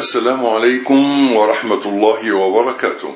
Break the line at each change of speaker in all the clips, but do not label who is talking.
السلام عليكم ورحمة الله وبركاته.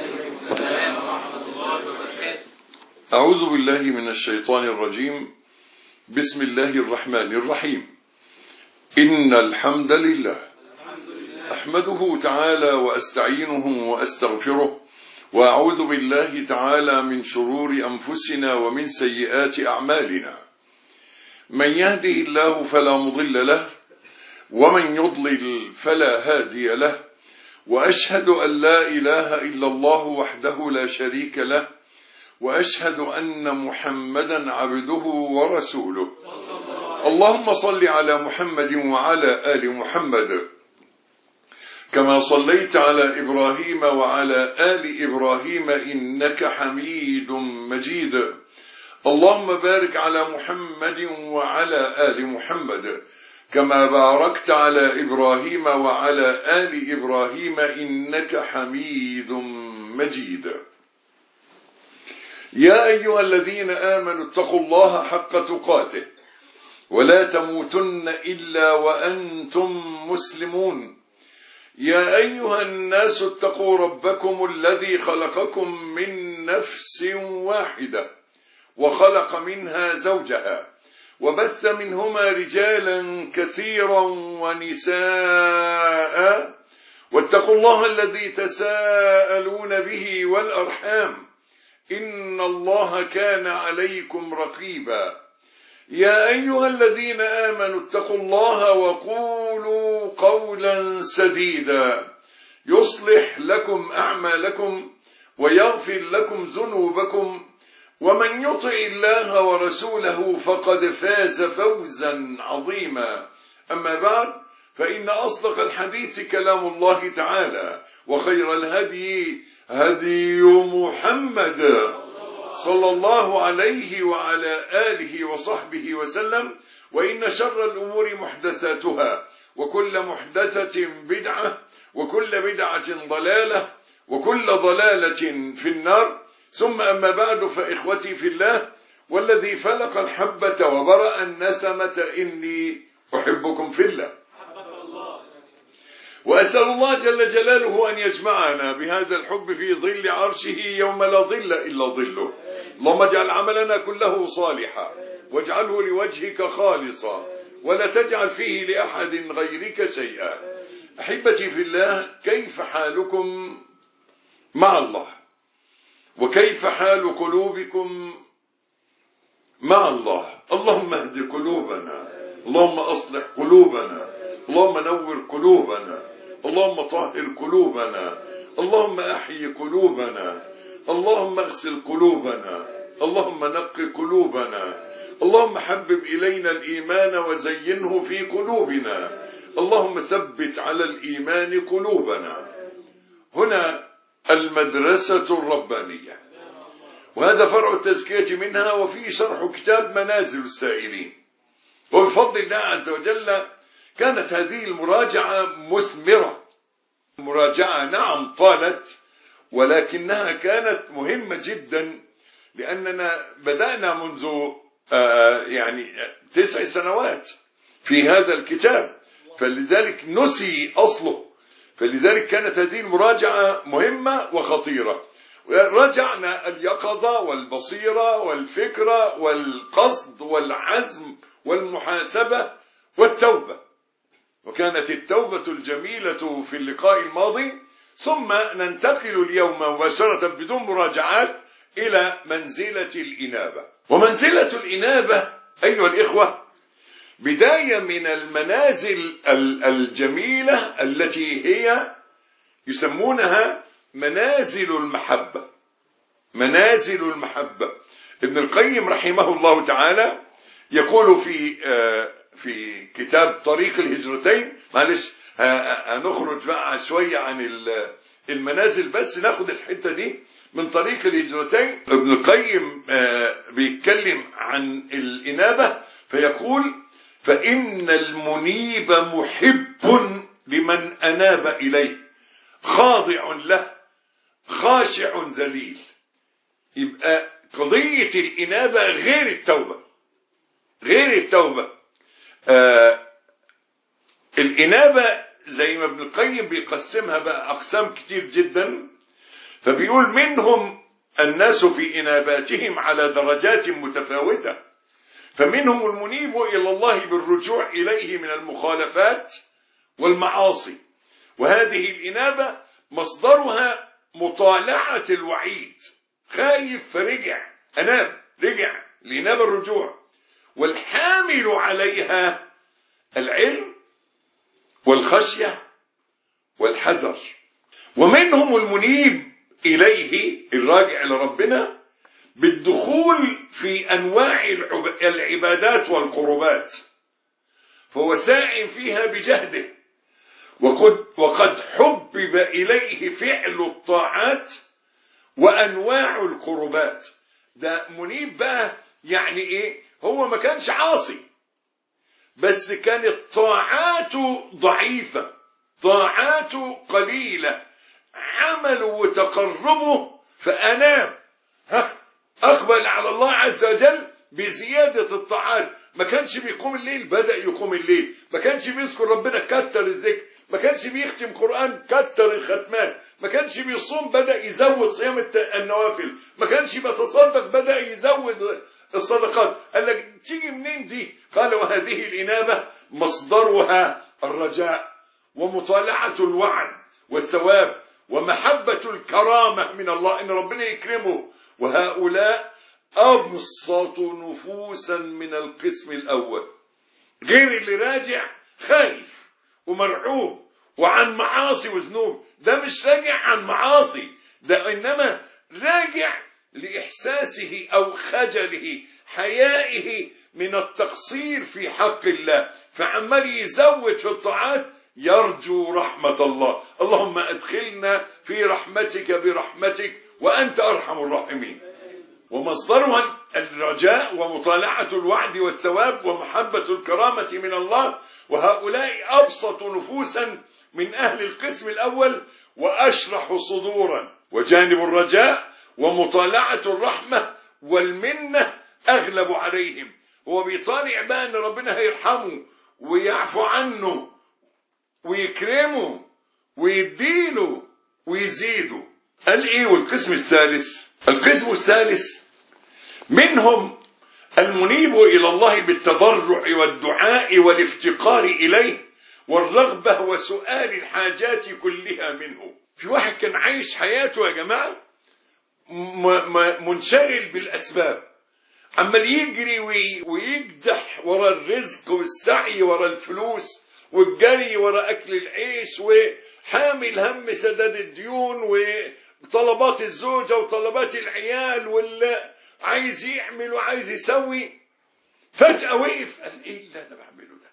أعوذ بالله من الشيطان الرجيم. بسم الله الرحمن الرحيم. إن الحمد لله أحمده تعالى وأستعينه وأستغفره، وأعوذ بالله تعالى من شرور أنفسنا ومن سيئات أعمالنا. من يهده الله فلا مضل له، ومن يضلل فلا هادي له، وأشهد أن لا إله إلا الله وحده لا شريك له، وأشهد أن محمدا عبده ورسوله. اللهم صل على محمد وعلى آل محمد كما صليت على إبراهيم وعلى آل إبراهيم إنك حميد مجيد. اللهم بارك على محمد وعلى آل محمد كما باركت على إبراهيم وعلى آل إبراهيم إنك حميد مجيد. يا أيها الذين آمنوا اتقوا الله حق تقاته ولا تموتن إلا وأنتم مسلمون. يا أيها الناس اتقوا ربكم الذي خلقكم من نفس واحدة وخلق منها زوجها وبث منهما رجالا كثيرا ونساء، واتقوا الله الذي تساءلون به والأرحام إن الله كان عليكم رقيبا. يا أيها الذين آمنوا اتقوا الله وقولوا قولا سديدا يصلح لكم أعمالكم ويغفر لكم ذنوبكم، ومن يطع الله ورسوله فقد فاز فوزا عظيما. أما بعد، فإن أصدق الحديث كلام الله تعالى، وخير الهدي هدي محمد صلى الله عليه وعلى آله وصحبه وسلم، وإن شر الأمور محدثاتها، وكل محدثة بدعة، وكل بدعة ضلالة، وكل ضلالة في النار. ثم أما بعد، فإخوتي في الله والذي فلق الحبة وبرأ النسمة إني أحبكم في الله، وأسأل الله جل جلاله أن يجمعنا بهذا الحب في ظل عرشه يوم لا ظل إلا ظله. اللهم اجعل عملنا كله صالحا، واجعله لوجهك خالصا، ولا تجعل فيه لأحد غيرك شيئا. أحبتي في الله، كيف حالكم مع الله؟ وكيف حال قلوبكم مع الله؟ اللهم اهد قلوبنا، اللهم أصلح قلوبنا، اللهم نور قلوبنا، اللهم طهر قلوبنا، اللهم أحيي قلوبنا، اللهم اغسل قلوبنا، اللهم نق قلوبنا، اللهم حبب إلينا الإيمان وزينه في قلوبنا، اللهم ثبت على الإيمان قلوبنا. هنا المدرسة الربانية، وهذا فرع التزكية منها، وفيه شرح كتاب منازل السائلين. وبفضل الله عز وجل كانت هذه المراجعة مثمرة، مراجعة نعم طالت، ولكنها كانت مهمة جدا، لأننا بدأنا منذ 9 سنوات في هذا الكتاب، فلذلك نسي أصله، فلذلك كانت هذه المراجعة مهمة وخطيرة. راجعنا اليقظة والبصيرة والفكرة والقصد والعزم والمحاسبة والتوبة، وكانت التوبة الجميلة في اللقاء الماضي. ثم ننتقل اليوم مباشرة بدون مراجعات إلى منزلة الإنابة. ومنزلة الإنابة أيها الإخوة بداية من المنازل الجميلة التي هي يسمونها منازل المحبة. منازل المحبة. ابن القيم رحمه الله تعالى يقول في كتاب طريق الهجرتين، معلش هنخرج بقى شوية عن المنازل، بس ناخد الحتة دي من طريق الهجرتين. ابن القيم بيتكلم عن الإنابة فيقول: فإن المنيب محب لمن أناب إليه، خاضع له، خاشع ذليل. يبقى قضية الإنابة غير التوبة، غير التوبة. الإنابة زي ما ابن القيم بيقسمها بقى أقسام كتير جدا، فبيقول منهم الناس في إناباتهم على درجات متفاوتة، فمنهم المنيب إلى الله بالرجوع إليه من المخالفات والمعاصي، وهذه الإنابة مصدرها مطالعة الوعيد، خايف فرجع، أناب، رجع، الإنابة الرجوع، والحامل عليها العلم والخشية والحذر. ومنهم المنيب إليه الراجع لربنا بالدخول في أنواع العبادات والقربات، فهو ساع فيها بجهده، وقد حبب إليه فعل الطاعات وأنواع القربات. ده منيب بقى، يعني إيه؟ هو ما كانش عاصي، بس كانت طاعاته ضعيفة، طاعاته قليلة، عمله وتقربه فأناب، أقبل على الله عز وجل بزيادة الطاعات. ما كانش بيقوم الليل، بدأ يقوم الليل. ما كانش بيذكر ربنا، كتر الذكر. ما كانش بيختم قرآن، كتر الختمات. ما كانش بيصوم، بدأ يزود صيام النوافل. ما كانش بيتصدق، بدأ يزود الصدقات. قال لك تيجي منين دي؟ قال وهذه الإنابة مصدرها الرجاء ومطالعة الوعد والثواب ومحبة الكرامة من الله، إن ربنا يكرمه. وهؤلاء أبسط نفوسا من القسم الأول، غير اللي راجع خايف ومرعوب وعن معاصي وذنوب. ده مش راجع عن معاصي، ده إنما راجع لإحساسه أو خجله، حيائه من التقصير في حق الله، فعمال يزود في الطاعات يرجو رحمة الله. اللهم أدخلنا في رحمتك برحمتك وأنت أرحم الراحمين. ومصدرها الرجاء ومطالعة الوعد والثواب ومحبة الكرامة من الله. وهؤلاء أبسط نفوسا من أهل القسم الأول وأشرح صدورا. وجانب الرجاء ومطالعة الرحمة والمنة أغلب عليهم. هو بيطالع بقى أن ربنا هيرحمه ويعفو عنه ويكرمه ويديله ويزيده. قال إيه؟ والقسم الثالث، القسم الثالث منهم المنيب إلى الله بالتضرع والدعاء والافتقار إليه والرغبة وسؤال الحاجات كلها منه. في واحد كان عايش حياته يا جماعة منشغل بالأسباب، عمال يجري ويجدح ورا الرزق والسعي ورا الفلوس والجري ورا أكل العيش، وحامل هم سداد الديون وطلبات الزوجة وطلبات العيال، واللي عايز يعمل وعايز يسوي. فجأة وقف، قال إيه اللي أنا بعمله ده؟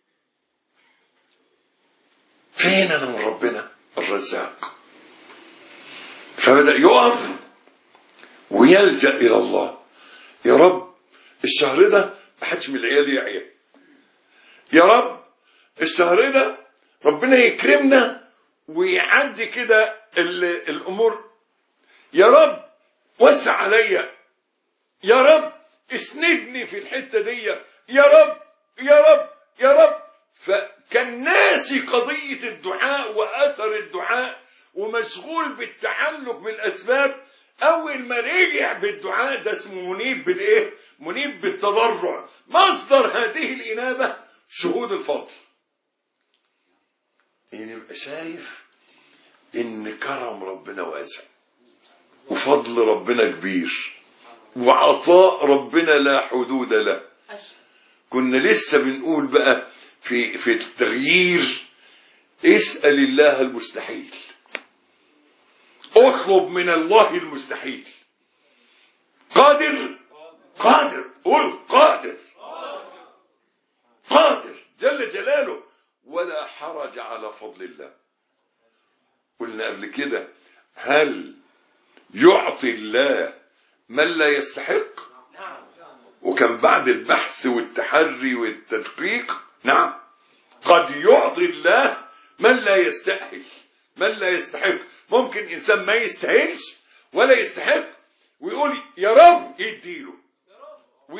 فين أنا من ربنا الرزاق؟ فبدأ يقف ويلجأ إلى الله. يا رب الشهر ده محدش من العيال يعيا، يا رب الشهر ده ربنا يكرمنا ويعدي كده الأمور، يا رب وسع عليا، يا رب اسندني في الحتة دي، يا رب يا رب يا رب. فكان ناسي قضية الدعاء وأثر الدعاء ومشغول بالتعلق بالأسباب. أول ما رجع بالدعاء، ده اسمه منيب بالإيه؟ منيب بالتضرع. مصدر هذه الإنابة شهود الفضل، يعني يبقى شايف إن كرم ربنا واسع وفضل ربنا كبير وعطاء ربنا لا حدود له. كنا لسه بنقول بقى في التغيير، اسأل الله المستحيل، اطلب من الله المستحيل. قادر قادر، قل قادر قادر جل جلاله، ولا حرج على فضل الله. قلنا قبل كده، هل يعطي الله من لا يستحق؟ وكان بعد البحث والتحري والتدقيق، نعم، قد يعطي الله من لا يستأهل، من لا يستحق. ممكن إنسان ما يستاهلش ولا يستحق ويقول يا رب يديله،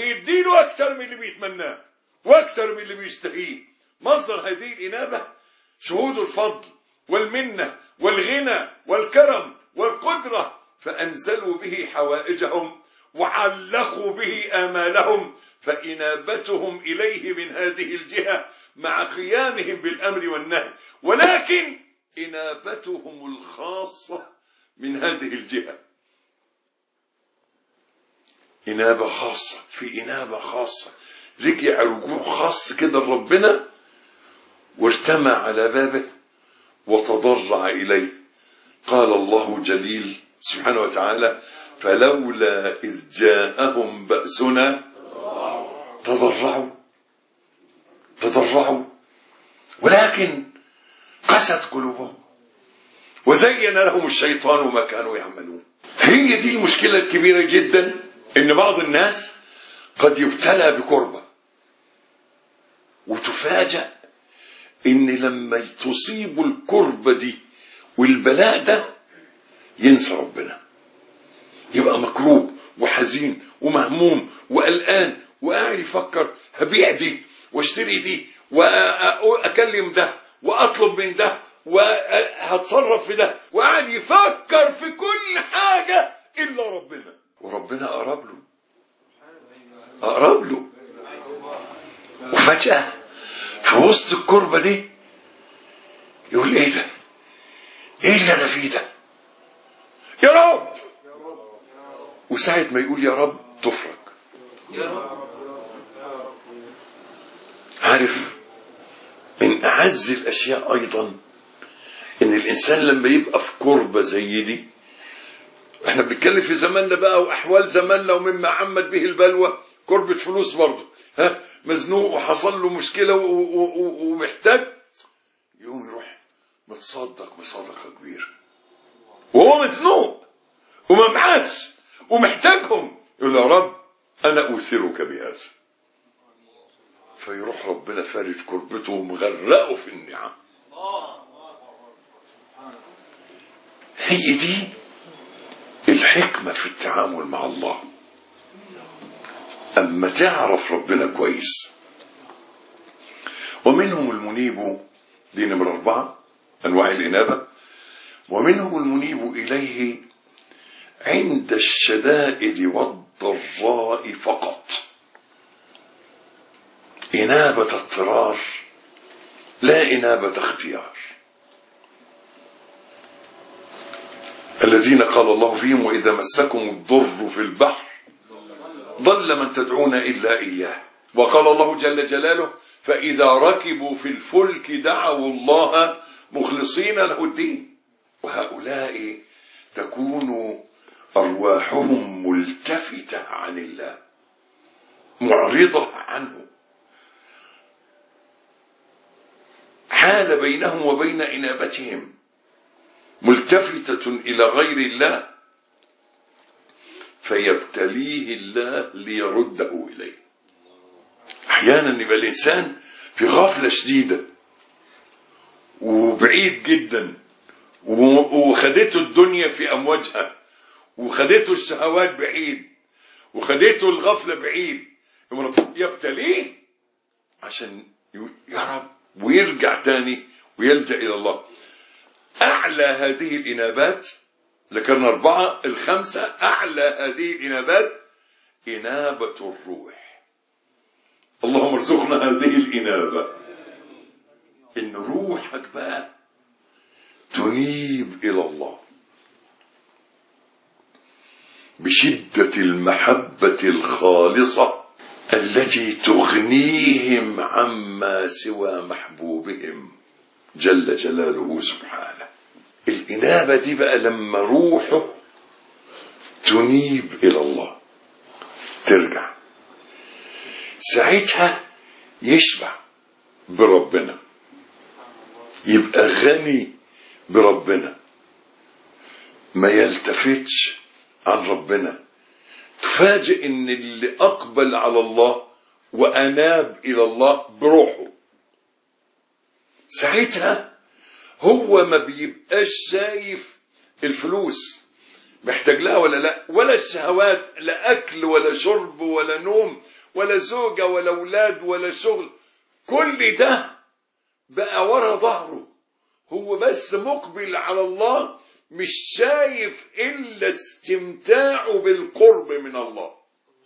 ويديله أكثر من اللي بيتمناه وأكثر من اللي بيشتهيه. مصدر هذه الإنابة شهود الفضل والمنة والغنى والكرم والقدرة، فأنزلوا به حوائجهم وعلقوا به آمالهم، فإنابتهم إليه من هذه الجهة مع قيامهم بالأمر والنهي، ولكن إنابتهم الخاصة من هذه الجهة إنابة خاصة، في إنابة خاصة، رجع رجوع خاص كده لربنا، وارتمى على بابه وتضرع إليه. قال الله جليل سبحانه وتعالى: فلولا إذ جاءهم بأسنا تضرعوا ولكن قست قلوبهم وزين لهم الشيطان ما كانوا يعملون. هي دي المشكلة الكبيرة جدا، إن بعض الناس قد يبتلى بكربة وتفاجأ إن لما تصيب الكربة دي والبلاء ده ينسى ربنا، يبقى مكروب وحزين ومهموم وقلقان وقاعد يفكر هبيع دي واشتري دي واكلم ده واطلب من ده وهتصرف في ده، وقاعد يفكر في كل حاجة الا ربنا، وربنا قرب له وفجأة في وسط الكربة دي يقول: ايه ده؟ ايه اللي انا فيه ده يا رب؟ وساعة ما يقول يا رب تفرج. عارف من أعز الأشياء أيضا إن الإنسان لما يبقى في كربة زي دي، احنا بنتكلم في زماننا بقى وأحوال زماننا ومما عمت به البلوى، كربة فلوس برضه، مزنوق وحصل له مشكلة ومحتاج، يقوم يروح متصدق بصدقة كبيرة وهو مزنوق وما معاش ومحتاجهم، يقول: يا رب أنا أوثرك بهذا، فيروح ربنا فارد كربته ومغرقه في النعم. هي دي الحكمة في التعامل مع الله. أما تعرف ربنا كويس. ومنهم المنيب، دي نمرة 4 أنواع الإنابة. ومنهم المنيب إليه عند الشدائد والضراء فقط، إنابة اضطرار لا إنابة اختيار. الذين قال الله فيهم: وإذا مسكم الضر في البحر ضل من تدعون إلا إياه. وقال الله جل جلاله: فإذا ركبوا في الفلك دعوا الله مخلصين له الدين. وهؤلاء تكون أرواحهم ملتفتة عن الله، معرضة عنه، حال بينهم وبين إنابتهم، ملتفتة إلى غير الله، فيبتليه الله ليرده إليه. أحيانا يبقى الإنسان في غفلة شديدة وبعيد جدا، وخدته الدنيا في أمواجها، وخدته الشهوات بعيد، وخدته الغفلة بعيد، يبتليه عشان يا رب ويرجع تاني ويلجأ إلى الله. أعلى هذه الإنابات ذكرنا 4، ال5 أعلى هذه الإنابات إنابة الروح. اللهم ارزقنا هذه الإنابة، إن روحك بقى تنيب إلى الله بشدة المحبة الخالصة التي تغنيهم عما سوى محبوبهم جل جلاله سبحانه. الإنابة دي بقى لما روحه تنيب إلى الله ترجع، ساعتها يشبع بربنا، يبقى غني بربنا، ما يلتفتش عن ربنا. تفاجئ ان اللي اقبل على الله واناب الى الله بروحه، ساعتها هو ما بيبقاش شايف الفلوس محتاج لها ولا لا، ولا الشهوات، لا اكل ولا شرب ولا نوم ولا زوجة ولا اولاد ولا شغل، كل ده بقى ورا ظهره. هو بس مقبل على الله، مش شايف إلا استمتاعه بالقرب من الله.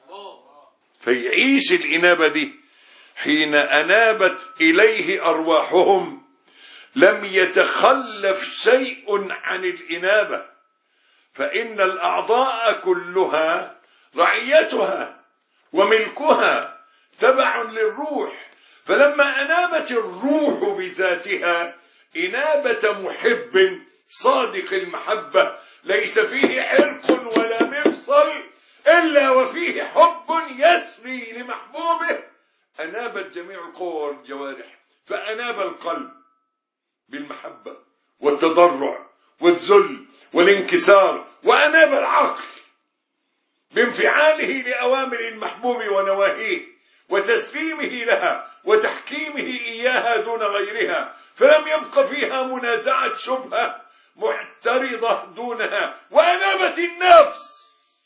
فيعيش الإنابة دي. حين أنابت إليه أرواحهم لم يتخلف شيء عن الإنابة، فإن الأعضاء كلها رعيتها وملكها تبع للروح. فلما أنابت الروح بذاتها إنابة محب صادق المحبة ليس فيه عرق ولا مفصل إلا وفيه حب يسري لمحبوبه، أنابت جميع القوى والجوارح. فأناب القلب بالمحبة والتضرع والذل والانكسار، وأناب العقل بانفعاله لأوامر المحبوب ونواهيه وتسليمه لها وتحكيمه إياها دون غيرها، فلم يبق فيها منازعة شبهة معترضة دونها. وأنابت النفس،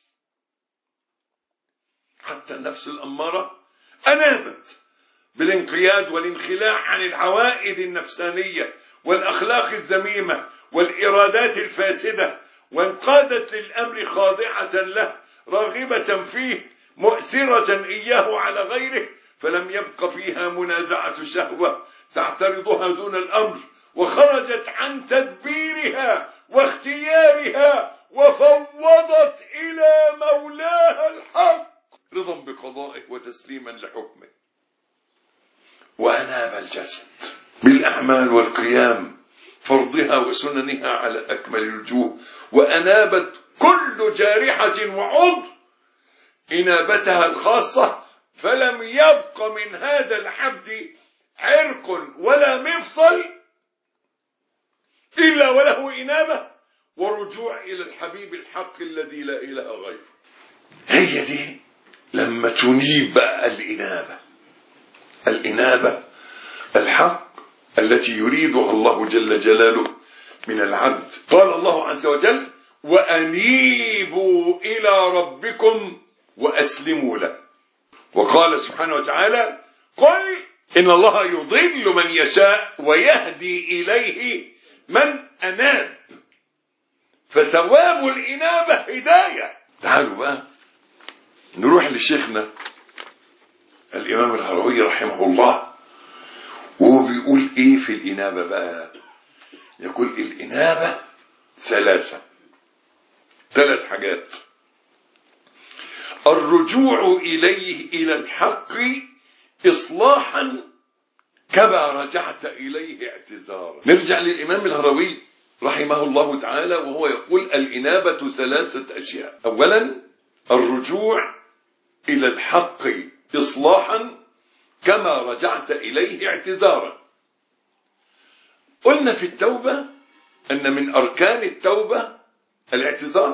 حتى النفس الأمارة أنابت بالانقياد والانخلاع عن العوائد النفسانية والأخلاق الذميمة والإرادات الفاسدة، وانقادت للأمر خاضعة له راغبة فيه مؤثرة إياه على غيره، فلم يبق فيها منازعة شهوة تعترضها دون الأمر، وخرجت عن تدبيرها واختيارها وفوضت إلى مولاها الحق رضا بقضائه وتسليما لحكمه. وأناب الجسد بالأعمال والقيام فرضها وسننها على أكمل الوجوه، وأنابت كل جارحة وعضو إنابتها الخاصة، فلم يبق من هذا العبد عرق ولا مفصل إلا وله إنابة ورجوع إلى الحبيب الحق الذي لا إله غيره. هي دي لما تنيب بقى الإنابة الحق التي يريدها الله جل جلاله من العبد. قال الله عز وجل: وأنيبوا إلى ربكم وأسلموا له. وقال سبحانه وتعالى: قل إن الله يضل من يشاء ويهدي إليه من أناب، فثواب الإنابة هداية. تعالوا بقى نروح لشيخنا الإمام الهروي رحمه الله، وهو بيقول إيه في الإنابة بقى. يقول الإنابة ثلاث حاجات: الرجوع إليه إلى الحق إصلاحا كما رجعت إليه اعتذارا. نرجع للإمام الهروي رحمه الله تعالى وهو يقول الإنابة ثلاثة أشياء: أولا الرجوع إلى الحق إصلاحا كما رجعت إليه اعتذارا. قلنا في التوبة أن من أركان التوبة الاعتذار،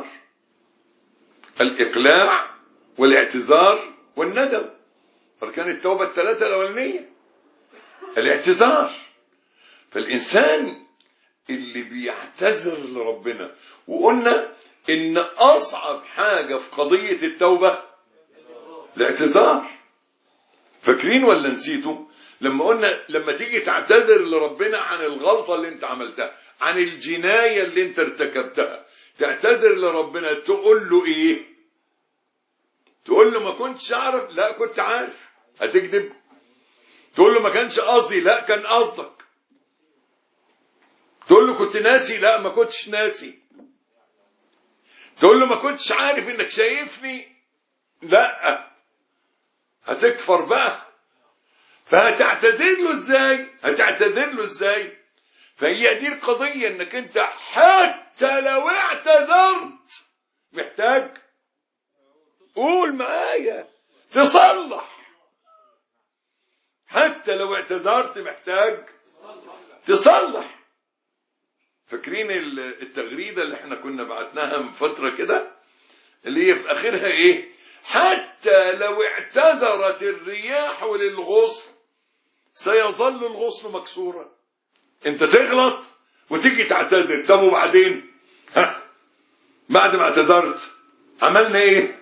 الإقلاع والاعتذار والندم. أركان التوبة الثلاثة الأولانية الاعتذار. فالإنسان اللي بيعتذر لربنا، وقلنا إن أصعب حاجة في قضية التوبة الاعتذار. فاكرين ولا نسيتوا لما قلنا لما تيجي تعتذر لربنا عن الغلطة اللي انت عملتها، عن الجناية اللي انت ارتكبتها، تعتذر لربنا تقول له ايه؟ تقول له ما كنتش اعرف، لا كنت عارف. هتكذب؟ تقول له ما كانش قصدي، لا كان قصدك. تقول له كنت ناسي، لا ما كنتش ناسي. تقول له ما كنتش عارف انك شايفني، لا. هتكفر بقى. فهتعتذر له ازاي؟ فهي دي القضية، انك انت حتى لو اعتذرت محتاج، قول معايا، تصلح. حتى لو اعتذرت محتاج تصلح. فاكرين التغريدة اللي احنا كنا بعتناها من فترة كده، اللي هي في اخرها ايه؟ حتى لو اعتذرت الرياح للغصن سيظل الغصن مكسورا. انت تغلط وتيجي تعتذر، طب وبعدين بعد ما اعتذرت عملنا ايه؟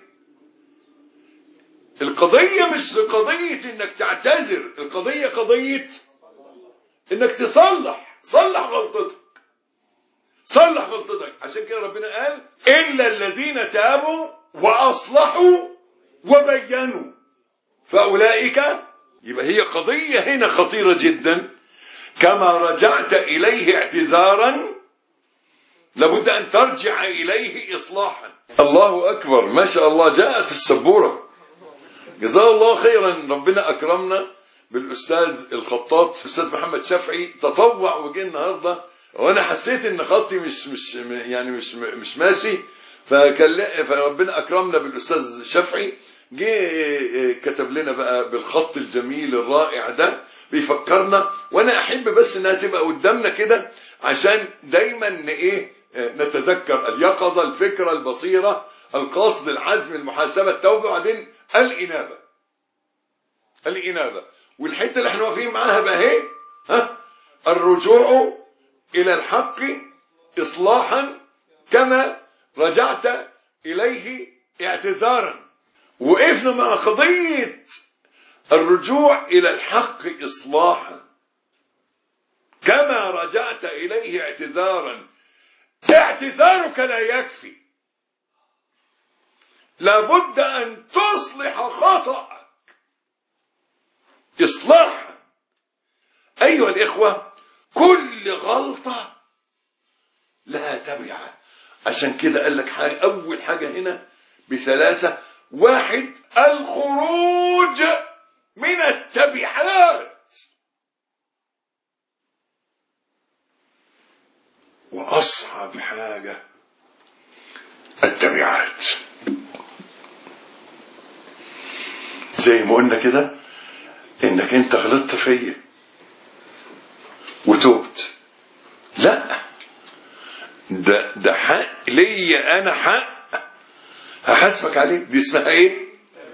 القضية مش قضية انك تعتذر، القضية قضية انك تصلح صلح غلطتك، صلح غلطتك. عشان كده ربنا قال إلا الذين تابوا وأصلحوا وبينوا فأولئك. يبقى هي قضية هنا خطيرة جدا. كما رجعت إليه اعتذارا لابد أن ترجع إليه إصلاحا. الله أكبر، ما شاء الله، جاءت السبورة، جزاه الله خيرا. ربنا أكرمنا بالأستاذ الخطاط الأستاذ محمد شفعي، تطوع وجه النهارده، وأنا حسيت إن خطي مش ماشي، فربنا أكرمنا بالأستاذ شفعي، جه كتب لنا بقى بالخط الجميل الرائع ده، بيفكرنا. وانا احب بس انها تبقى قدامنا كده عشان دايما نتذكر اليقظة، الفكرة، البصيرة، القصد، العزم، المحاسبة، التوبة، وبعدين الإنابة. والحتة اللي احنا واقفين معاها بقى اهي، الرجوع إلى الحق إصلاحا كما رجعت إليه اعتذارا. وقفنا مع قضية الرجوع إلى الحق إصلاحا كما رجعت إليه اعتذارا. اعتذارك لا يكفي، لابد أن تصلح خطأك إصلاحا. أيها الإخوة، كل غلطة لها تبعة. عشان كده قال لك أول حاجة هنا بثلاثة: واحد، الخروج من التبعات، وأصعب حاجة التبعات. زي ما قلنا كده، إنك أنت غلطت فيا وتوبت، لا، ده حق ليا، أنا حق هحاسبك عليه. دي اسمها ايه؟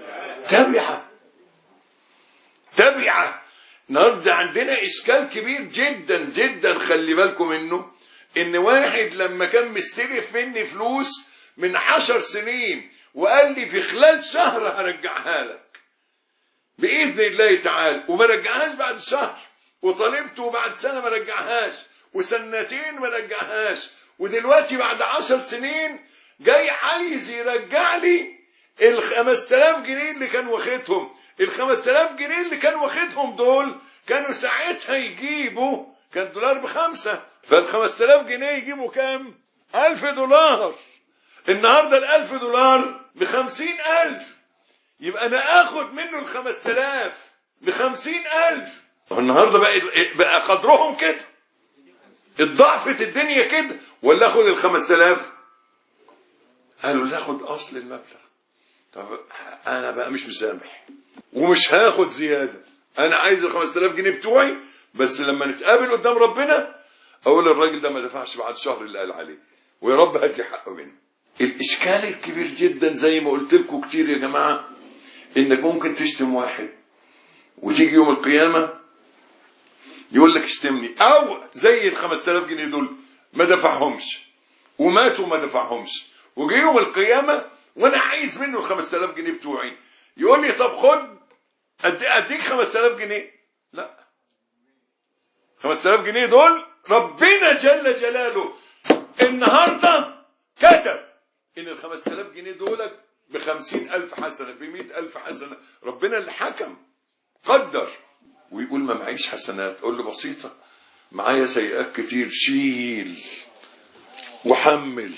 تبعة. النهارده عندنا اشكال كبير جدا جدا، خلي بالكم منه. ان واحد لما كان مستلف مني فلوس من 10 سنين وقال لي في خلال شهر هرجعها لك بإذن الله تعالى، وما رجعهاش بعد شهر، وطالبته بعد سنة ما رجعهاش، وسنتين ما رجعهاش، ودلوقتي بعد 10 سنين جاي عايز يرجع لي 5000 جنيه اللي كان واخدهم. 5000 جنيه اللي كان واخدهم دول كانوا ساعتها يجيبوا، كان دولار ب5، فال5000 جنيه يجيبوا كام؟ $1000. النهارده $1000 ب50,000. يبقى انا اخد منه ال5000 ب50,000. النهارده بقى قدرهم كده، اتضاعفت الدنيا كده. ولا اخد ال5000؟ قالوا ناخد اصل المبلغ. طب انا بقى مش مسامح ومش هاخد زياده، انا عايز ال5000 جنيه بتوعي، بس لما نتقابل قدام ربنا اقول الراجل ده ما دفعش بعد شهر اللي قال عليه، ويا رب هات لي حقه منه. الاشكال الكبير جدا زي ما قلت لكم كتير يا جماعه، انك ممكن تشتم واحد وتيجي يوم القيامه يقول لك اشتمني، او زي ال5000 جنيه دول ما دفعهمش وماتوا ما دفعهمش، وجي يوم القيامه وانا عايز منه ال5000 جنيه بتوعي، يقول لي طب خد اديك 5000 جنيه. لا، 5000 جنيه دول ربنا جل جلاله النهارده كتب ان ال5000 جنيه دول ب50,000 حسنه، ب100,000 حسنه. ربنا اللي حكم قدر. ويقول ما معيش حسنات، اقول له بسيطه، معايا سيئات كتير، شيل وحمل.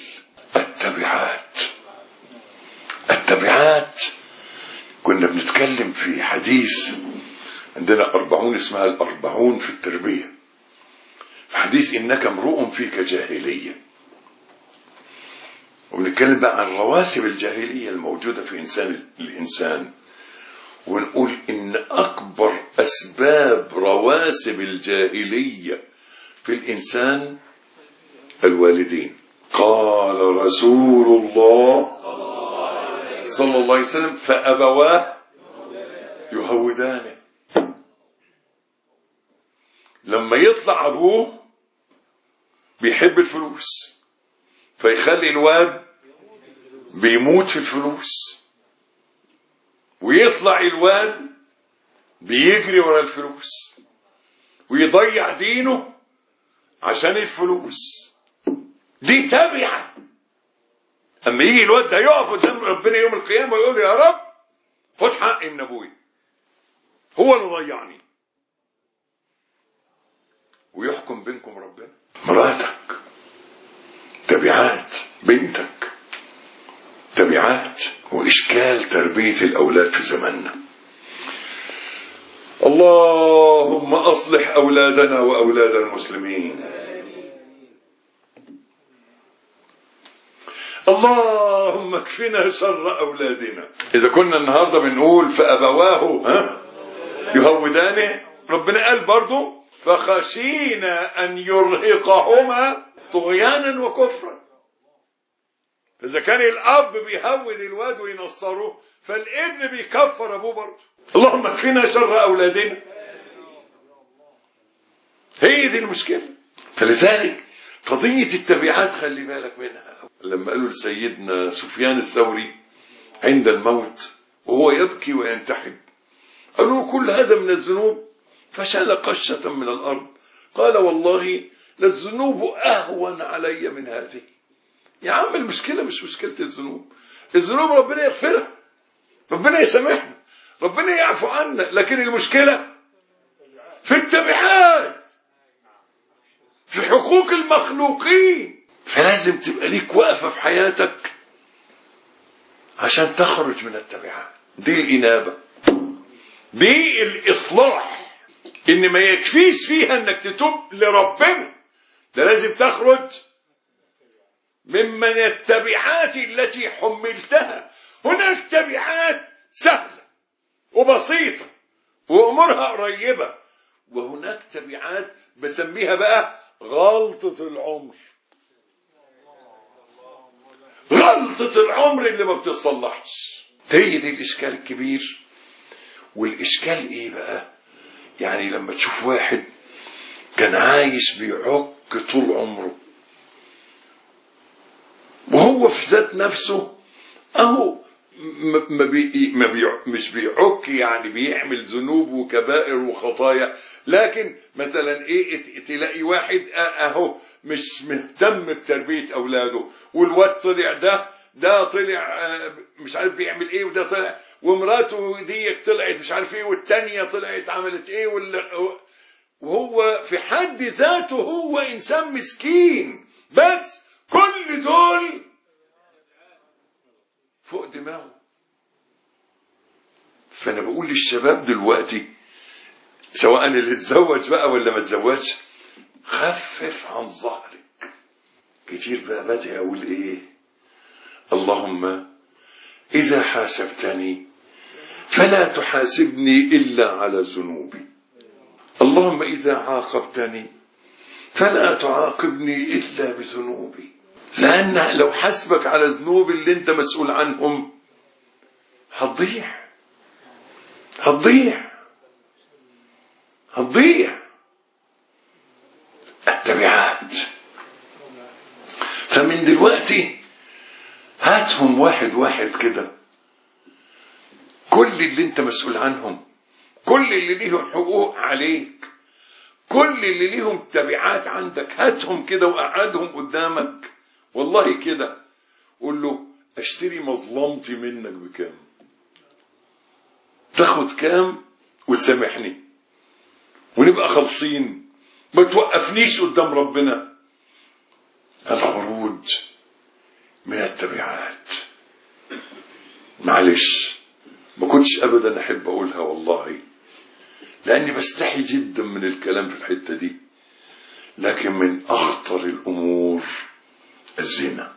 التبعات. كنا بنتكلم في حديث عندنا 40 اسمها ال40 في التربية، في حديث إنك امرؤ فيك جاهلية، وبنتكلم بقى عن رواسب الجاهلية الموجودة في الإنسان، ونقول إن أكبر أسباب رواسب الجاهلية في الإنسان الوالدين. قال رسول الله صلى الله عليه وسلم فأبواه يهودانه. لما يطلع أبوه بيحب الفلوس فيخلي الواد بيموت في الفلوس، ويطلع الواد بيجري ورا الفلوس ويضيع دينه عشان الفلوس، دي تبعة. اما يجي الواد ده يقف قدام ربنا يوم القيامة ويقول يا رب خد حقي من ابوي، هو اللي ضيعني، ويحكم بينكم ربنا. مراتك تبعات، بنتك تبعات. وإشكال تربية الأولاد في زماننا. اللهم أصلح أولادنا وأولاد المسلمين. اللهم اكفنا شر أولادنا. إذا كنا النهاردة بنقول فأبواه يهودانه، ربنا قال برضو فخشينا أن يرهقهما طغيانا وكفرا. إذا كان الأب بيهود الواد وينصره، فالابن بيكفر أبوه برضه. اللهم اكفنا شر أولادنا. هي دي المشكلة. فلذلك قضية التبعات خلي بالك منها. لما قالوا لسيدنا سفيان الثوري عند الموت وهو يبكي وينتحب، قالوا له كل هذا من الذنوب، فشال قشة من الأرض، قال والله للذنوب أهون علي من هذه. يا عم المشكلة مش مشكلة الذنوب، الذنوب ربنا يغفرها، ربنا يسامحنا، ربنا يعفو عنا، لكن المشكلة في التبعات، في حقوق المخلوقين. فلازم تبقى ليك وقفة في حياتك عشان تخرج من التبعات. دي الإنابة، دي الإصلاح. إن ما يكفيش فيها إنك تتوب لربنا، ده لازم تخرج ممن التبعات التي حملتها. هناك تبعات سهلة وبسيطة وأمورها قريبة، وهناك تبعات بسميها بقى غلطة العمر. غلطة العمر اللي ما بتصلحش. هي دي الإشكال الكبير. والإشكال إيه بقى؟ يعني لما تشوف واحد كان عايش بيعك طول عمره، وهو في ذات نفسه أهو مش بيعك، يعني بيعمل ذنوب وكبائر وخطايا، لكن مثلا ايه تلاقي واحد اهو مش مهتم بتربية اولاده، والواد طلع ده طلع مش عارف بيعمل ايه، وده طلع ومراته دي طلعت مش عارف ايه، والتانية طلعت عملت ايه، وهو في حد ذاته هو انسان مسكين، بس كل دول فوق دماغه. فانا بقول للشباب دلوقتي، سواء اللي اتزوج بقى ولا ما اتزوجش، خفف عن ظهرك. كتير بقى بدأ اقول ايه؟ اللهم اذا حاسبتني فلا تحاسبني الا على ذنوبي، اللهم اذا عاقبتني فلا تعاقبني الا بذنوبي. لان لو حسبك على ذنوب اللي انت مسؤول عنهم هتضيع. التبعات. فمن دلوقتي هاتهم واحد واحد كده، كل اللي انت مسؤول عنهم، كل اللي ليهم حقوق عليك، كل اللي ليهم تبعات عندك، هاتهم كده وقعدهم قدامك. والله كده قول له اشتري مظلمتي منك بكام، تاخد كام وتسامحني ونبقى خالصين، ما توقفنيش قدام ربنا. الخروج من التبعات. معلش ما كنتش ابدا احب اقولها والله، لاني بستحي جدا من الكلام في الحتة دي، لكن من اخطر الامور الزنا.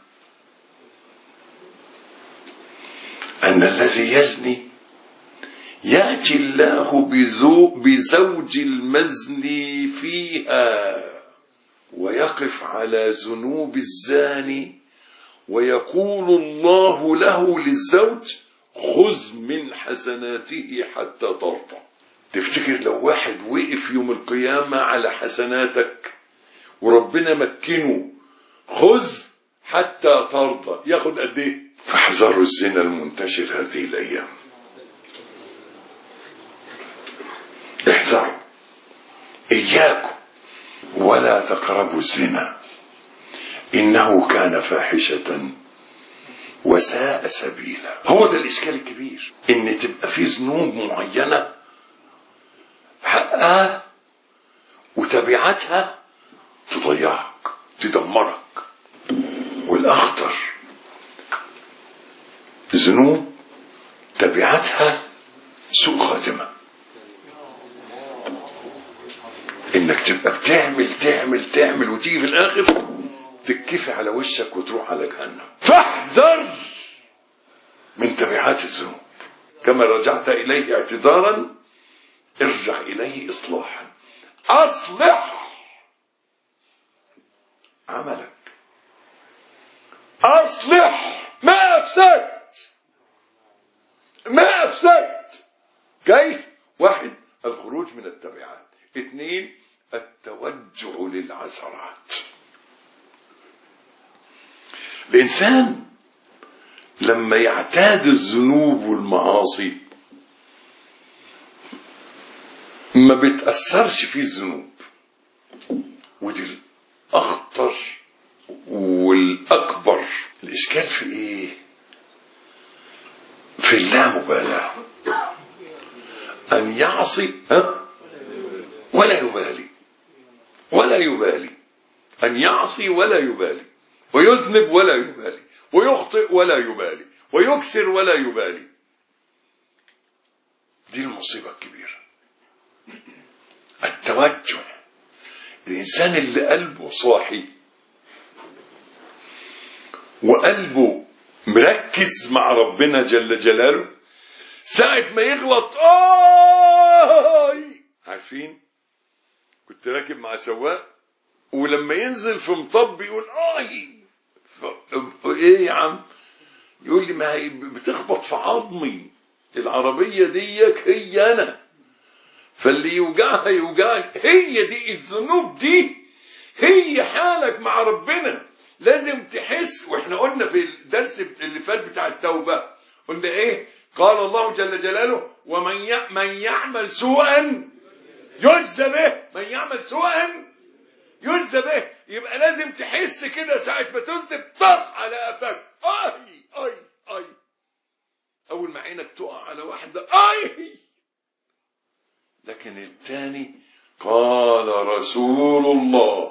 ان الذي يزني يأتي الله بزوج المزني فيها ويقف على ذنوب الزاني، ويقول الله له للزوج خذ من حسناته حتى ترضى. تفتكر لو واحد وقف يوم القيامة على حسناتك وربنا مكنه خذ حتى ترضى، ياخد قد ايه؟ فاحذروا الزنا المنتشر هذه الايام، احذروا، اياكم ولا تقربوا الزنا إنه كان فاحشة وساء سبيلا. هو ده الإشكال الكبير، إن تبقى في ذنوب معينة حقها وتبعاتها تضيعك تدمرك، والأخطر ذنوب تبعاتها سوء خاتمة، إنك تبقى بتعمل تعمل تعمل وتيجي في الآخر تكفي على وشك وتروح على جهنم. فاحذر من تبعات الذنوب، كما رجعت إليه اعتذارا ارجع إليه إصلاحا. أصلح عملك، أصلح ما أفسدت، ما أفسدت. كيف؟ 1 الخروج من التبعات، 2 التوجع للعثرات. الإنسان لما يعتاد الذنوب والمعاصي ما بتأثرش فيه الذنوب، ودي الأخطر والأكبر. الإشكال في إيه؟ في اللامبالاة، أن يعصي ولا يبالي، ولا يبالي، أن يعصي ولا يبالي، ويذنب ولا يبالي، ويخطئ ولا يبالي، ويكسر ولا يبالي. دي المصيبة الكبيرة، التوجع. الإنسان اللي قلبه صاحي وقلبه مركز مع ربنا جل جلاله، ساعة ما يغلط عارفين كنت راكب مع سواق ولما ينزل في مطب يقول ايه يا عم، يقول لي ما هي بتخبط في عظمي العربية ديك، هي انا فاللي يوجعها يوجعني. هي دي الذنوب، دي هي حالك مع ربنا. لازم تحس، واحنا قلنا في الدرس اللي فات بتاع التوبة قلنا ايه؟ قال الله جل جلاله ومن يعمل سوءا يجزى به، من يعمل سوءا يجزى به. يبقى لازم تحس كده ساعة ما تذنب طخ على قفاك، اي اول ما عينك تقع على واحدة لكن الثاني قال رسول الله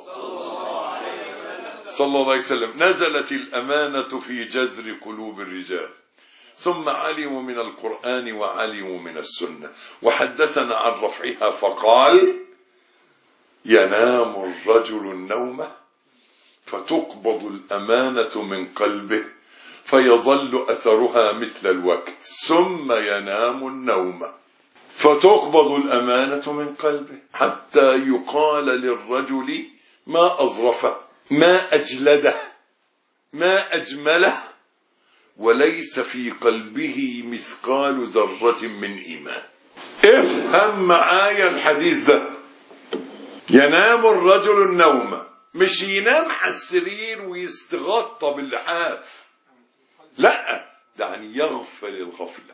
صلى الله عليه وسلم نزلت الأمانة في جذر قلوب الرجال ثم علموا من القرآن وعلموا من السنة. وحدثنا عن رفعها فقال ينام الرجل النوم فتقبض الأمانة من قلبه فيظل أثرها مثل الوقت ثم ينام النوم فتقبض الأمانة من قلبه حتى يقال للرجل ما أظرفه ما أجلده ما أجمله وليس في قلبه مثقال ذرة من إيمان. افهم معايا الحديث ده. ينام الرجل النوم، مش ينام على السرير ويستغطى باللحاف، لا، يعني يغفل الغفلة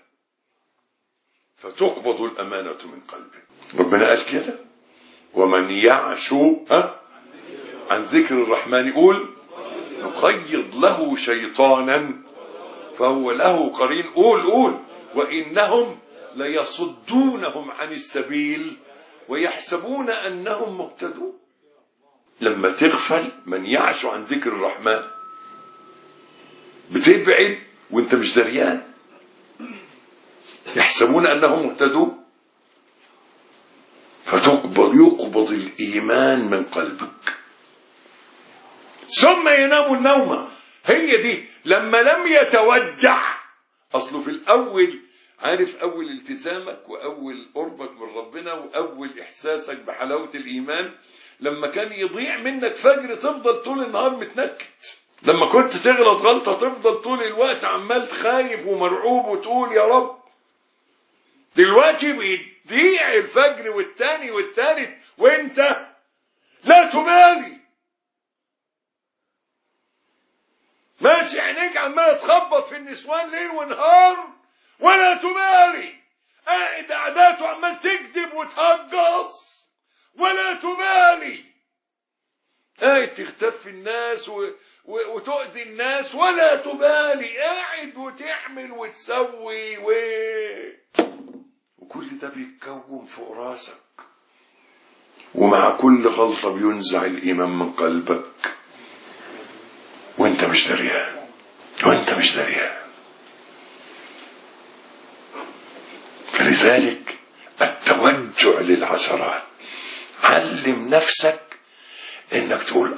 فتقبض الأمانة من قلبه. ربنا قال كده ومن يعشو عن ذكر الرحمن يقول نقيض له شيطانا فهو له قرين. قول وإنهم ليصدونهم عن السبيل ويحسبون أنهم مهتدون. لما تغفل، من يعش عن ذكر الرحمن بتبعد وانت مش دريان، يحسبون أنهم مهتدون يقبض الإيمان من قلبك ثم ينام النوم. هي دي لما لم يتوجع. أصله في الأول، عارف، أول التزامك وأول قربك من ربنا وأول إحساسك بحلاوة الإيمان لما كان يضيع منك فجر تفضل طول النهار متنكت، لما كنت تغلط غلطة تفضل طول الوقت عمال خايف ومرعوب وتقول يا رب. دلوقتي بيضيع الفجر والتاني والتالت وانت لا تبالي، ماشي عينيك عمال تخبط في النسوان ليل ونهار ولا تبالي، قاعد عادات وعمال تكذب وتهجص ولا تبالي. قاعد تغتاب في الناس وتؤذي الناس ولا تبالي، قاعد وتعمل وتسوي وكل ده بيتكون فوق راسك، ومع كل غلطة بينزع الإيمان من قلبك وانت مش دريان. فلذلك التوجع للعثرات، علم نفسك انك تقول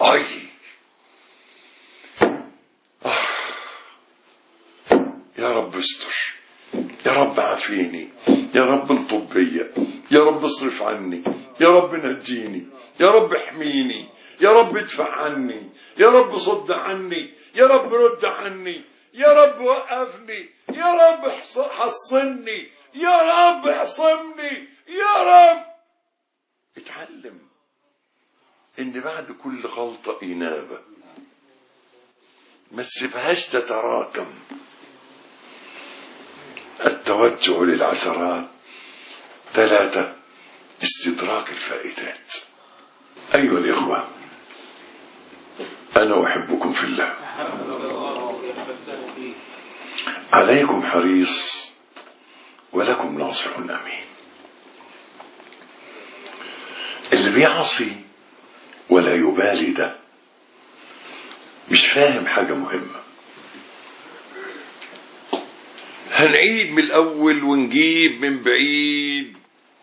يا رب استر، يا رب عافيني، يا رب الطب بيا، يا رب اصرف عني، يا رب نجيني، يا رب احميني، يا رب ادفع عني، يا رب صد عني، يا رب رد عني، يا رب وقفني، يا رب حصني، يا رب اعصمني، يا رب. اتعلم ان بعد كل غلطة إنابة، ما تسيبهاش تتراكم. التوجع للعثرات. 3 استدراك الفائتات. أيها الإخوة، أنا أحبكم في الله، عليكم حريص ولكم ناصح أمين. اللي بيعصي ولا يبالي ده مش فاهم حاجة مهمة. هنعيد من الأول ونجيب من بعيد.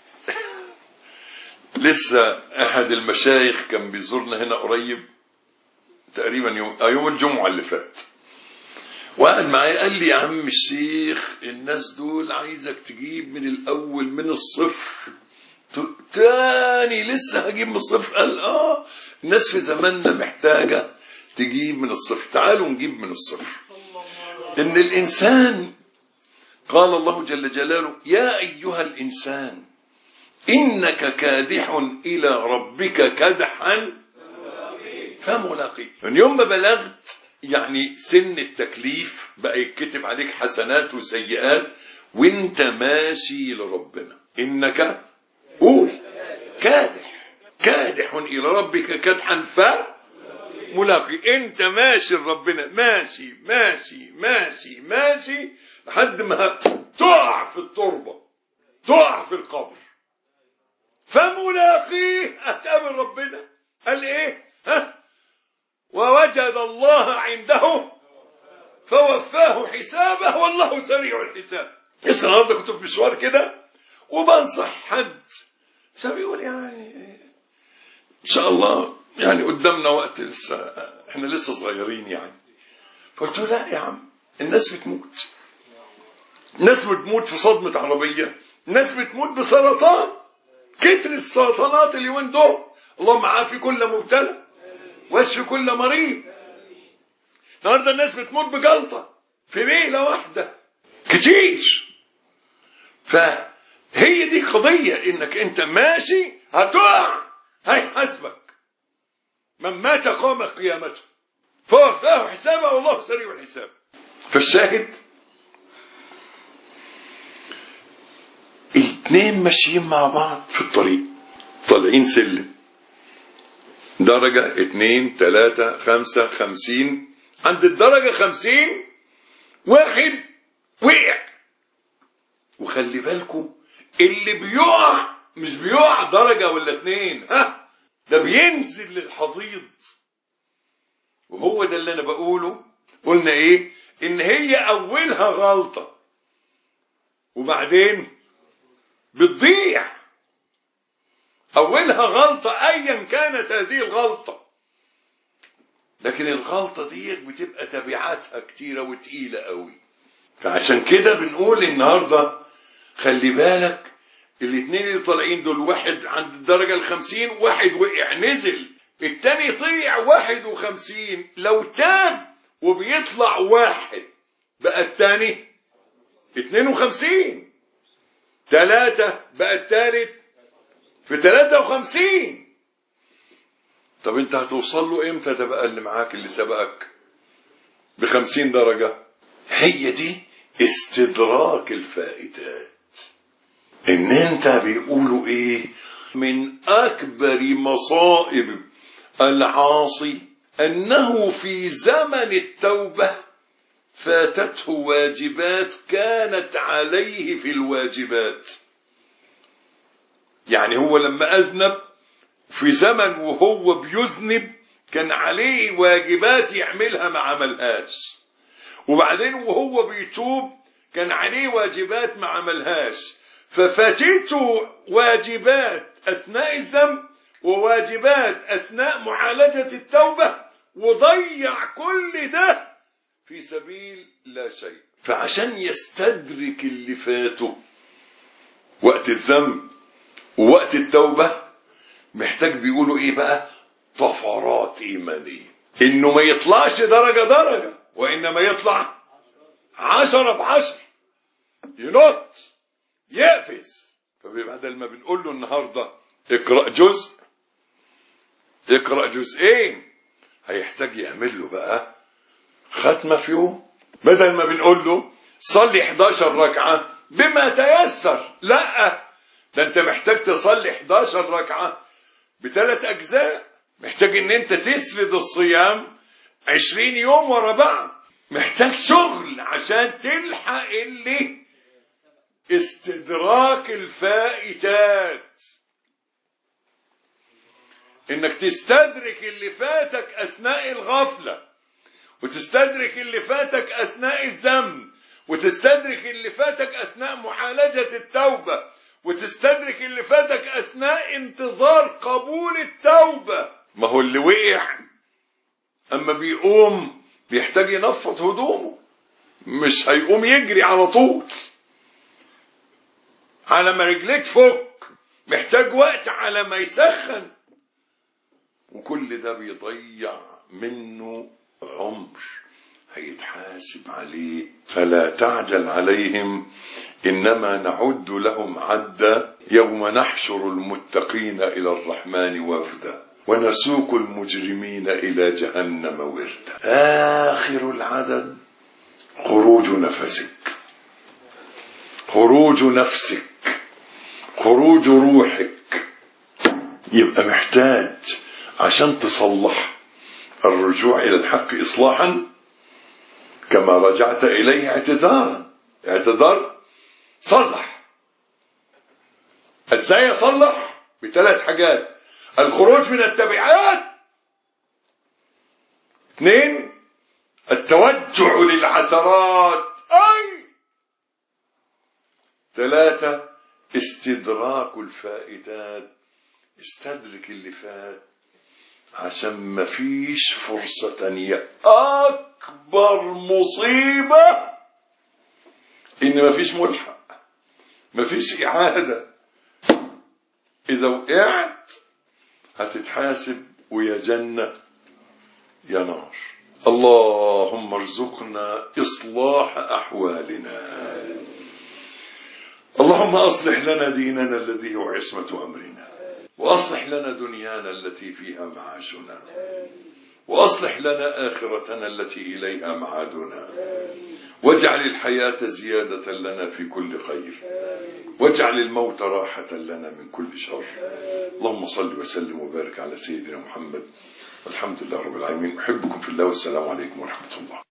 لسه أحد المشايخ كان بيزورنا هنا قريب، تقريبا يوم الجمعة اللي فات، وقال معي قال لي يا عم الشيخ الناس دول عايزك تجيب من الأول من الصفر تاني. لسه هجيب من الصفر؟ قال الناس في زماننا محتاجة تجيب من الصفر. تعالوا نجيب من الصفر. إن الإنسان قال الله جل جلاله يا أيها الإنسان إنك كادح إلى ربك كدحا فملاقيه. من يوم ما بلغت يعني سن التكليف بقى يتكتب عليك حسنات وسيئات وانت ماشي لربنا. إنك قول كادح إلى ربك كدحا فملاقيه. انت ماشي لربنا، ماشي ماشي ماشي ماشي لحد ما تقع في التربة، تقع في القبر. فملاقيه هتقابل ربنا. قال ايه؟ ووجد الله عنده فوفاه حسابه والله سريع الحساب. لسه النهارده كنت في مشوار كده وبنصح حد، فبيقول يعني ان شاء الله يعني قدامنا وقت، لسه احنا لسه صغيرين يعني. فقلت له لا يا عم، الناس بتموت، الناس بتموت في صدمة عربية، الناس بتموت بسرطان. كتر السرطانات اليومين دول، اللهم عافي كل مبتلى واشفي كل مريض. النهارده الناس بتموت بجلطة في ليلة واحدة كتير. فهي دي قضية، انك انت ماشي هتقع، هيحاسبك. من مات قام قيامته فوفاه حسابه والله سريع الحساب. فالشاهد 2 ماشيين مع بعض في الطريق، طالعين سلم، درجة 2 3 5 50. عند الدرجة 50 واحد وقع. وخلي بالكم اللي بيقع مش بيقع درجة ولا 2، ده بينزل للحضيض. وهو ده اللي انا بقوله. قلنا ايه؟ ان هي اولها غلطة وبعدين بتضيع. اولها غلطة ايا كانت هذه الغلطة، لكن الغلطة دي بتبقى تبعاتها كتيرة وتقيلة قوي. فعشان كده بنقول النهاردة خلي بالك، 2 اللي طالعين دول، واحد عند الدرجة 50، واحد وقع نزل، التاني طيع 51. لو تاب وبيطلع واحد بقى التاني 52، 3 بقى التالت في 53. طب انت هتوصل له امتى؟ ده بقى اللي معاك اللي سبقك ب50 درجة. هي دي استدراك الفائتات. ان انت بيقولوا ايه؟ من اكبر مصائب العاصي أنه في زمن التوبة فاتته واجبات كانت عليه في الواجبات. يعني هو لما أذنب في زمن وهو بيذنب كان عليه واجبات يعملها ما عملهاش، وبعدين وهو بيتوب كان عليه واجبات ما عملهاش، ففاتته واجبات أثناء الذنب وواجبات أثناء معالجة التوبة، وضيع كل ده في سبيل لا شيء. فعشان يستدرك اللي فاته وقت الذنب ووقت التوبة محتاج بيقولوا ايه بقى؟ طفرات إيمانية. انه ما يطلعش درجة درجة، وانما يطلع 10 ب10، ينط يقفز. فبدل ما بنقول له النهاردة اقرأ جزء، اقرأ جزئين، هيحتاج يعمل له بقى ختمة في يوم. بدل ما بنقول له صلي 11 ركعة بما تيسر، لا، ده انت محتاج تصلي 11 ركعة ب3 أجزاء. محتاج ان انت تسرد الصيام 20 يوم ورا بعض. محتاج شغل عشان تلحق اللي استدراك الفائتات، انك تستدرك اللي فاتك اثناء الغفلة، وتستدرك اللي فاتك اثناء الذنب، وتستدرك اللي فاتك اثناء معالجة التوبة، وتستدرك اللي فاتك اثناء انتظار قبول التوبة. ما هو اللي وقع اما بيقوم بيحتاج ينفض هدومه، مش هيقوم يجري على طول على ما رجليك فك، محتاج وقت على ما يسخن، وكل ده بيضيع منه عمر هيتحاسب عليه. فلا تعجل عليهم إنما نعد لهم عدا يوم نحشر المتقين إلى الرحمن وفدا ونسوق المجرمين إلى جهنم وردا. آخر العدد خروج نفسك، خروج نفسك، خروج روحك. يبقى محتاج عشان تصلح الرجوع إلى الحق إصلاحا كما رجعت إليه اعتذارا. اعتذار صلح. ازاي اصلح؟ ب3 حاجات: الخروج من التبعات، 2 التوجع للعثرات، 3 استدراك الفائتات. استدرك اللي فات عشان ما فيش فرصة تانية. أكبر مصيبة إن ما فيش ملحق، ما فيش إعادة. إذا وقعت هتتحاسب، ويا جنة يا نار. اللهم ارزقنا إصلاح أحوالنا. اللهم أصلح لنا ديننا الذي هو عصمة أمرنا، وأصلح لنا دنيانا التي فيها معاشنا، وأصلح لنا آخرتنا التي إليها معادنا، واجعل الحياة زيادة لنا في كل خير، واجعل الموت راحة لنا من كل شر. اللهم صل وسلم وبارك على سيدنا محمد، والحمد لله رب العالمين. أحبكم في الله، والسلام عليكم ورحمة الله.